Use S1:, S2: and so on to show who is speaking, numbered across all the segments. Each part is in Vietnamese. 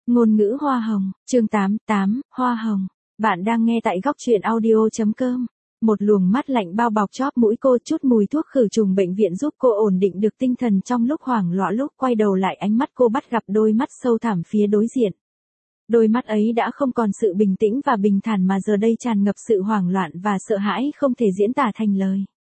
S1: Ngôn ngữ hoa hồng, chương 88, hoa hồng. Bạn đang nghe tại góc truyện audio.com. Một luồng mát lạnh bao bọc chóp mũi cô, chút mùi thuốc khử trùng bệnh viện giúp cô ổn định được tinh thần trong lúc hoảng loạn. Lúc quay đầu lại, ánh mắt cô bắt gặp đôi mắt sâu thẳm phía đối diện. Đôi mắt ấy đã không còn sự bình tĩnh và bình thản mà giờ đây tràn ngập sự hoảng loạn và sợ hãi không thể diễn tả thành lời.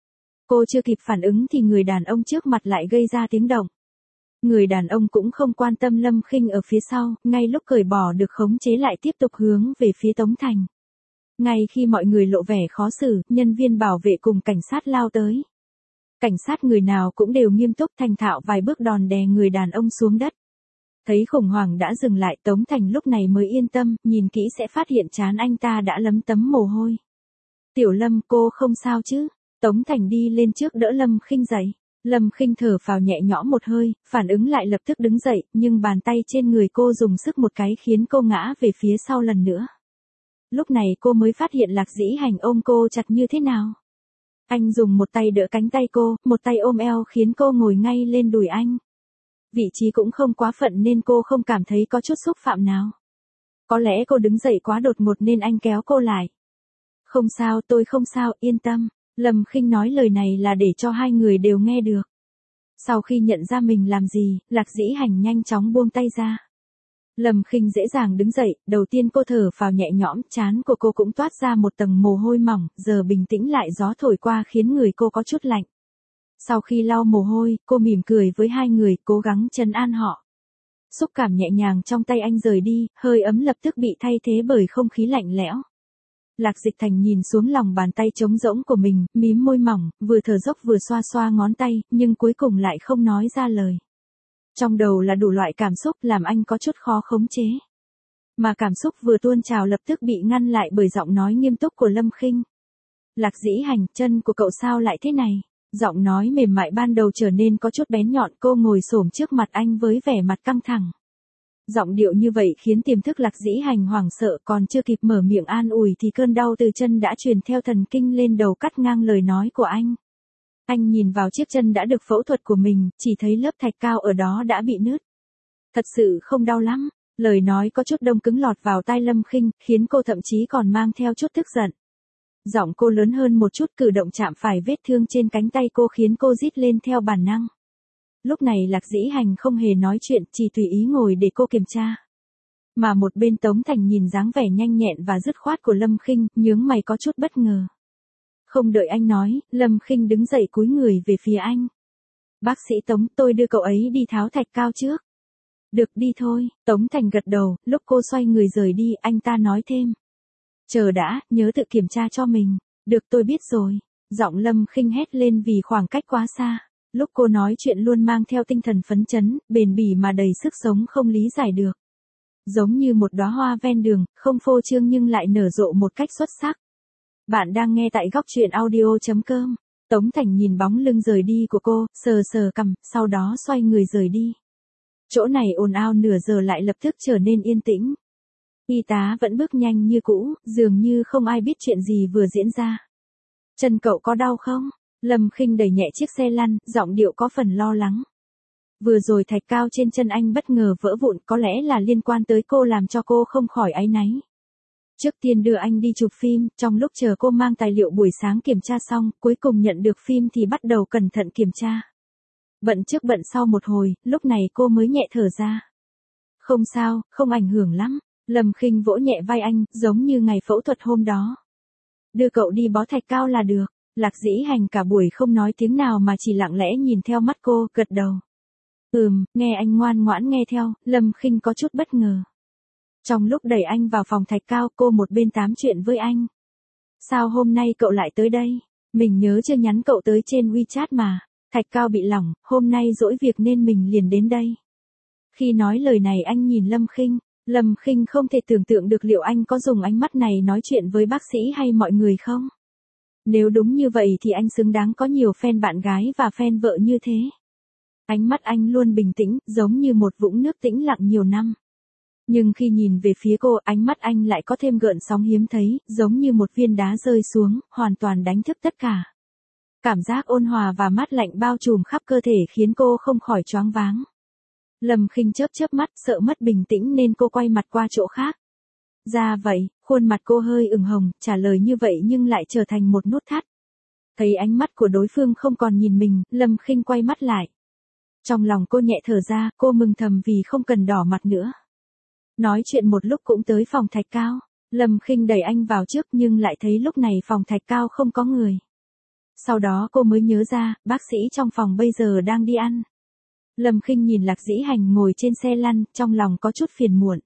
S1: Cô chưa kịp phản ứng thì người đàn ông trước mặt lại gây ra tiếng động. Người đàn ông cũng không quan tâm Lâm Khinh ở phía sau, ngay lúc cởi bỏ được khống chế lại tiếp tục hướng về phía Tống Thành. Ngay khi mọi người lộ vẻ khó xử, nhân viên bảo vệ cùng cảnh sát lao tới. Cảnh sát người nào cũng đều nghiêm túc thành thạo vài bước đòn đè người đàn ông xuống đất. Thấy khủng hoảng đã dừng lại, Tống Thành lúc này mới yên tâm, nhìn kỹ sẽ phát hiện trán anh ta đã lấm tấm mồ hôi. Tiểu Lâm, cô không sao chứ? Tống Thành đi lên trước đỡ Lâm Khinh dậy. Lâm Khinh thở phào nhẹ nhõm một hơi, phản ứng lại lập tức đứng dậy, nhưng bàn tay trên người cô dùng sức một cái khiến cô ngã về phía sau lần nữa. Lúc này cô mới phát hiện Lạc Dĩ Hành ôm cô chặt như thế nào. Anh dùng một tay đỡ cánh tay cô, một tay ôm eo khiến cô ngồi ngay lên đùi anh. Vị trí cũng không quá phận nên cô không cảm thấy có chút xúc phạm nào. Có lẽ cô đứng dậy quá đột ngột nên anh kéo cô lại. Không sao, tôi không sao, yên tâm. Lâm Khinh nói lời này là để cho hai người đều nghe được. Sau khi nhận ra mình làm gì, Lạc Dĩ Hành nhanh chóng buông tay ra. Lâm Khinh dễ dàng đứng dậy, đầu tiên cô thở phào nhẹ nhõm, trán của cô cũng toát ra một tầng mồ hôi mỏng, giờ bình tĩnh lại, gió thổi qua khiến người cô có chút lạnh. Sau khi lau mồ hôi, cô mỉm cười với hai người, cố gắng trấn an họ. Xúc cảm nhẹ nhàng trong tay anh rời đi, hơi ấm lập tức bị thay thế bởi không khí lạnh lẽo. Lạc Dịch Thành nhìn xuống lòng bàn tay trống rỗng của mình, mím môi mỏng, vừa thở dốc vừa xoa xoa ngón tay, nhưng cuối cùng lại không nói ra lời. Trong đầu là đủ loại cảm xúc làm anh có chút khó khống chế. Mà cảm xúc vừa tuôn trào lập tức bị ngăn lại bởi giọng nói nghiêm túc của Lâm Khinh. Lạc Dĩ Hành, chân của cậu sao lại thế này? Giọng nói mềm mại ban đầu trở nên có chút bén nhọn, cô ngồi xổm trước mặt anh với vẻ mặt căng thẳng. Giọng điệu như vậy khiến tiềm thức Lạc Dĩ Hành hoảng sợ, còn chưa kịp mở miệng an ủi thì cơn đau từ chân đã truyền theo thần kinh lên đầu cắt ngang lời nói của anh. Anh nhìn vào chiếc chân đã được phẫu thuật của mình, chỉ thấy lớp thạch cao ở đó đã bị nứt. Thật sự không đau lắm, lời nói có chút đông cứng lọt vào tai Lâm Khinh, khiến cô thậm chí còn mang theo chút tức giận. Giọng cô lớn hơn một chút, cử động chạm phải vết thương trên cánh tay cô khiến cô rít lên theo bản năng. Lúc này Lạc Dĩ Hành không hề nói chuyện, chỉ tùy ý ngồi để cô kiểm tra. Mà một bên Tống Thành nhìn dáng vẻ nhanh nhẹn và dứt khoát của Lâm Khinh, nhướng mày có chút bất ngờ. Không đợi anh nói, Lâm Khinh đứng dậy cúi người về phía anh. Bác sĩ Tống, tôi đưa cậu ấy đi tháo thạch cao trước. Được, đi thôi. Tống Thành gật đầu, lúc cô xoay người rời đi, anh ta nói thêm. Chờ đã, nhớ tự kiểm tra cho mình. Được, tôi biết rồi. Giọng Lâm Khinh hét lên vì khoảng cách quá xa. Lúc cô nói chuyện luôn mang theo tinh thần phấn chấn, bền bỉ mà đầy sức sống không lý giải được. Giống như một đóa hoa ven đường, không phô trương nhưng lại nở rộ một cách xuất sắc. Bạn đang nghe tại góc truyện audio.com. Tống Thành nhìn bóng lưng rời đi của cô, sờ sờ cằm, sau đó xoay người rời đi. Chỗ này ồn ào nửa giờ lại lập tức trở nên yên tĩnh. Y tá vẫn bước nhanh như cũ, dường như không ai biết chuyện gì vừa diễn ra. Chân cậu có đau không? Lâm Khinh đẩy nhẹ chiếc xe lăn, giọng điệu có phần lo lắng. Vừa rồi thạch cao trên chân anh bất ngờ vỡ vụn, có lẽ là liên quan tới cô làm cho cô không khỏi áy náy. Trước tiên đưa anh đi chụp phim, trong lúc chờ cô mang tài liệu buổi sáng kiểm tra xong, cuối cùng nhận được phim thì bắt đầu cẩn thận kiểm tra. Bận trước bận sau một hồi, lúc này cô mới nhẹ thở ra. Không sao, không ảnh hưởng lắm. Lâm Khinh vỗ nhẹ vai anh, giống như ngày phẫu thuật hôm đó. Đưa cậu đi bó thạch cao là được. Lạc Dĩ Hành cả buổi không nói tiếng nào mà chỉ lặng lẽ nhìn theo mắt cô, gật đầu. Nghe anh ngoan ngoãn nghe theo, Lâm Khinh có chút bất ngờ. Trong lúc đẩy anh vào phòng thạch cao, cô một bên tám chuyện với anh. Sao hôm nay cậu lại tới đây? Mình nhớ chưa nhắn cậu tới trên WeChat mà. Thạch cao bị lỏng, hôm nay dỗi việc nên mình liền đến đây. Khi nói lời này anh nhìn Lâm Khinh. Lâm Khinh không thể tưởng tượng được liệu anh có dùng ánh mắt này nói chuyện với bác sĩ hay mọi người không? Nếu đúng như vậy thì anh xứng đáng có nhiều fan bạn gái và fan vợ như thế. Ánh mắt anh luôn bình tĩnh, giống như một vũng nước tĩnh lặng nhiều năm. Nhưng khi nhìn về phía cô, ánh mắt anh lại có thêm gợn sóng hiếm thấy, giống như một viên đá rơi xuống, hoàn toàn đánh thức tất cả. Cảm giác ôn hòa và mát lạnh bao trùm khắp cơ thể khiến cô không khỏi choáng váng. Lâm Khinh chớp chớp mắt, sợ mất bình tĩnh nên cô quay mặt qua chỗ khác. Ra vậy, khuôn mặt cô hơi ửng hồng, trả lời như vậy nhưng lại trở thành một nút thắt. Thấy ánh mắt của đối phương không còn nhìn mình, Lâm Khinh quay mắt lại. Trong lòng cô nhẹ thở ra, cô mừng thầm vì không cần đỏ mặt nữa. Nói chuyện một lúc cũng tới phòng Thạch Cao. Lâm Khinh đẩy anh vào trước nhưng lại thấy lúc này phòng Thạch Cao không có người. Sau đó cô mới nhớ ra, bác sĩ trong phòng bây giờ đang đi ăn. Lâm Khinh nhìn Lạc Dĩ Hành ngồi trên xe lăn, trong lòng có chút phiền muộn.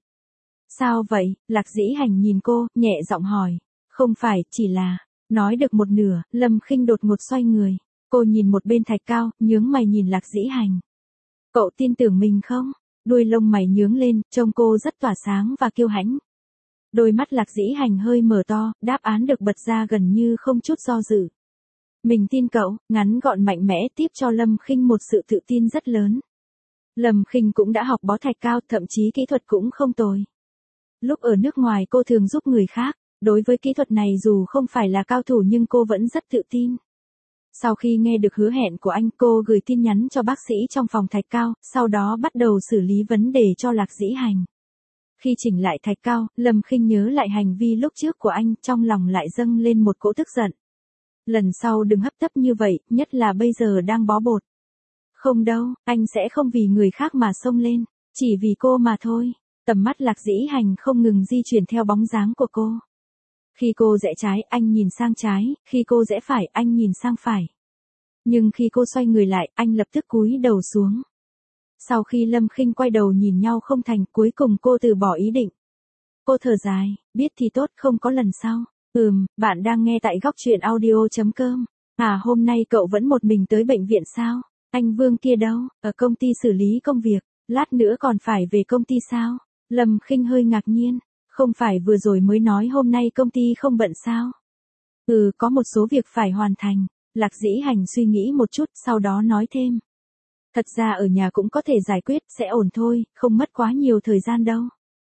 S1: Sao vậy? Lạc Dĩ Hành nhìn cô, nhẹ giọng hỏi. Không phải, chỉ là... Nói được một nửa, Lâm Khinh đột ngột xoay người. Cô nhìn một bên Thạch Cao, nhướng mày nhìn Lạc Dĩ Hành. Cậu tin tưởng mình không? Đuôi lông mày nhướng lên, trông cô rất tỏa sáng và kiêu hãnh. Đôi mắt Lạc Dĩ Hành hơi mở to, đáp án được bật ra gần như không chút do dự. Mình tin cậu, ngắn gọn mạnh mẽ tiếp cho Lâm Khinh một sự tự tin rất lớn. Lâm Khinh cũng đã học bó Thạch Cao, thậm chí kỹ thuật cũng không tồi. Lúc ở nước ngoài cô thường giúp người khác, đối với kỹ thuật này dù không phải là cao thủ nhưng cô vẫn rất tự tin. Sau khi nghe được hứa hẹn của anh, cô gửi tin nhắn cho bác sĩ trong phòng Thạch Cao, sau đó bắt đầu xử lý vấn đề cho Lạc Dĩ Hành. Khi chỉnh lại Thạch Cao, Lâm Khinh nhớ lại hành vi lúc trước của anh, trong lòng lại dâng lên một cỗ tức giận. Lần sau đừng hấp tấp như vậy, nhất là bây giờ đang bó bột. Không đâu, anh sẽ không vì người khác mà xông lên, chỉ vì cô mà thôi. Tầm mắt Lạc Dĩ Hành không ngừng di chuyển theo bóng dáng của cô. Khi cô rẽ trái, anh nhìn sang trái, khi cô rẽ phải, anh nhìn sang phải. Nhưng khi cô xoay người lại, anh lập tức cúi đầu xuống. Sau khi Lâm Khinh quay đầu nhìn nhau không thành, cuối cùng cô từ bỏ ý định. Cô thở dài, biết thì tốt, không có lần sau. Bạn đang nghe tại góc truyện audio.com. À, hôm nay cậu vẫn một mình tới bệnh viện sao? Anh Vương kia đâu? Ở công ty xử lý công việc, lát nữa còn phải về công ty sao? Lâm Khinh hơi ngạc nhiên, không phải vừa rồi mới nói hôm nay công ty không bận sao? Có một số việc phải hoàn thành. Lạc Dĩ Hành suy nghĩ một chút, sau đó nói thêm. Thật ra ở nhà cũng có thể giải quyết, sẽ ổn thôi, không mất quá nhiều thời gian đâu.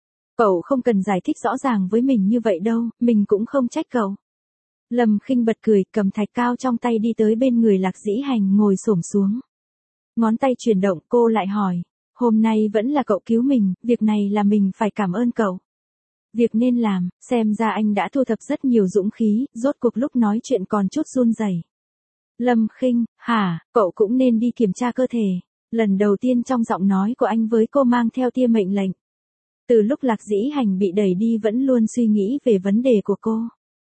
S1: Cậu không cần giải thích rõ ràng với mình như vậy đâu, mình cũng không trách cậu. Lâm Khinh bật cười, cầm Thạch Cao trong tay đi tới bên người Lạc Dĩ Hành ngồi xổm xuống. Ngón tay chuyển động, cô lại hỏi, hôm nay vẫn là cậu cứu mình, việc này là mình phải cảm ơn cậu. Việc nên làm, xem ra anh đã thu thập rất nhiều dũng khí, rốt cuộc lúc nói chuyện còn chút run rẩy. Lâm Khinh, hả, cậu cũng nên đi kiểm tra cơ thể. Lần đầu tiên trong giọng nói của anh với cô mang theo tia mệnh lệnh. Từ lúc Lạc Dĩ Hành bị đẩy đi vẫn luôn suy nghĩ về vấn đề của cô.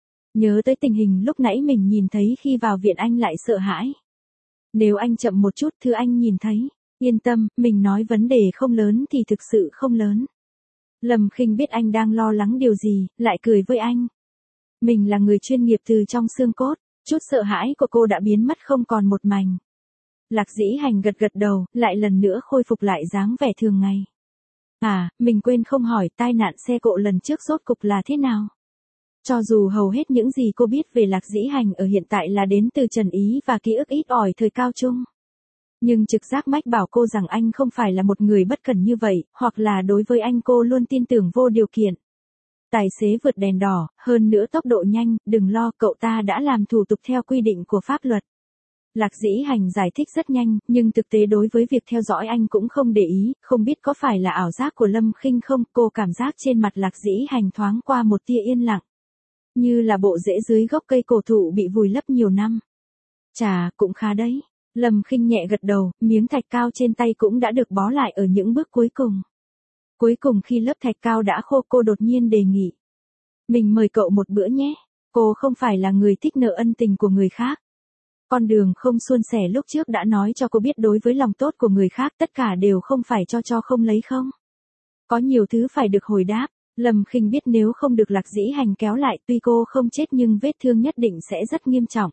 S1: Nhớ tới tình hình lúc nãy mình nhìn thấy khi vào viện anh lại sợ hãi. Nếu anh chậm một chút thứ anh nhìn thấy, yên tâm, mình nói vấn đề không lớn thì thực sự không lớn. Lâm Khinh biết anh đang lo lắng điều gì, lại cười với anh. Mình là người chuyên nghiệp từ trong xương cốt, chút sợ hãi của cô đã biến mất không còn một mảnh. Lạc Dĩ Hành gật gật đầu, lại lần nữa khôi phục lại dáng vẻ thường ngày. À, mình quên không hỏi tai nạn xe cộ lần trước rốt cục là thế nào? Cho dù hầu hết những gì cô biết về Lạc Dĩ Hành ở hiện tại là đến từ Trần Ý và ký ức ít ỏi thời cao trung. Nhưng trực giác mách bảo cô rằng anh không phải là một người bất cẩn như vậy, hoặc là đối với anh cô luôn tin tưởng vô điều kiện. Tài xế vượt đèn đỏ, hơn nữa tốc độ nhanh, đừng lo, cậu ta đã làm thủ tục theo quy định của pháp luật. Lạc Dĩ Hành giải thích rất nhanh, nhưng thực tế đối với việc theo dõi anh cũng không để ý, không biết có phải là ảo giác của Lâm Khinh không, cô cảm giác trên mặt Lạc Dĩ Hành thoáng qua một tia yên lặng. Như là bộ rễ dưới gốc cây cổ thụ bị vùi lấp nhiều năm. Chà, cũng khá đấy. Lâm Khinh nhẹ gật đầu, miếng Thạch Cao trên tay cũng đã được bó lại ở những bước cuối cùng. Cuối cùng khi lớp Thạch Cao đã khô cô đột nhiên đề nghị. Mình mời cậu một bữa nhé. Cô không phải là người thích nợ ân tình của người khác. Con đường không suôn sẻ lúc trước đã nói cho cô biết đối với lòng tốt của người khác tất cả đều không phải cho không lấy không. Có nhiều thứ phải được hồi đáp. Lâm Khinh biết nếu không được Lạc Dĩ Hành kéo lại tuy cô không chết nhưng vết thương nhất định sẽ rất nghiêm trọng.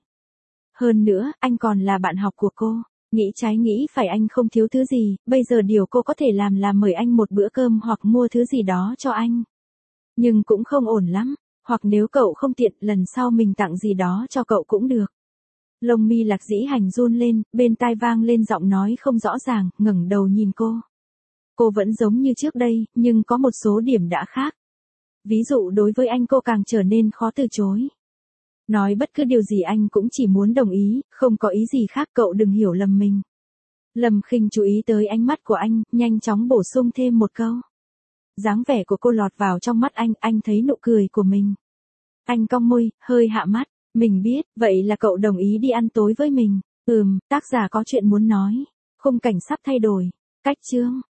S1: Hơn nữa, anh còn là bạn học của cô. Nghĩ trái nghĩ phải anh không thiếu thứ gì, bây giờ điều cô có thể làm là mời anh một bữa cơm hoặc mua thứ gì đó cho anh. Nhưng cũng không ổn lắm, hoặc nếu cậu không tiện lần sau mình tặng gì đó cho cậu cũng được. Lông mi Lạc Dĩ Hành run lên, bên tai vang lên giọng nói không rõ ràng, ngẩng đầu nhìn cô. Cô vẫn giống như trước đây, nhưng có một số điểm đã khác. Ví dụ đối với anh cô càng trở nên khó từ chối. Nói bất cứ điều gì anh cũng chỉ muốn đồng ý, không có ý gì khác, cậu đừng hiểu lầm mình. Lâm Khinh chú ý tới ánh mắt của anh, nhanh chóng bổ sung thêm một câu. Dáng vẻ của cô lọt vào trong mắt anh thấy nụ cười của mình. Anh cong môi, hơi hạ mắt, mình biết, vậy là cậu đồng ý đi ăn tối với mình. Tác giả có chuyện muốn nói. Khung cảnh sắp thay đổi. Cách chương.